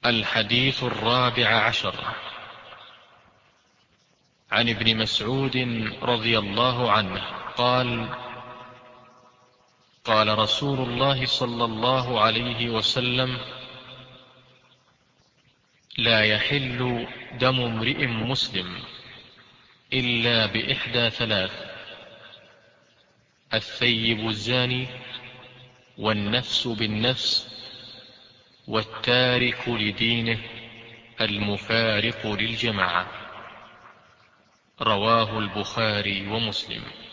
الحديث 14 عن ابن مسعود رضي الله عنه قال: قال رسول الله صلى الله عليه وسلم: لا يحل دم امرئ مسلم إلا بإحدى ثلاث: الثيب الزاني، والنفس بالنفس، والتارك لدينه المفارق للجماعة. رواه البخاري ومسلم.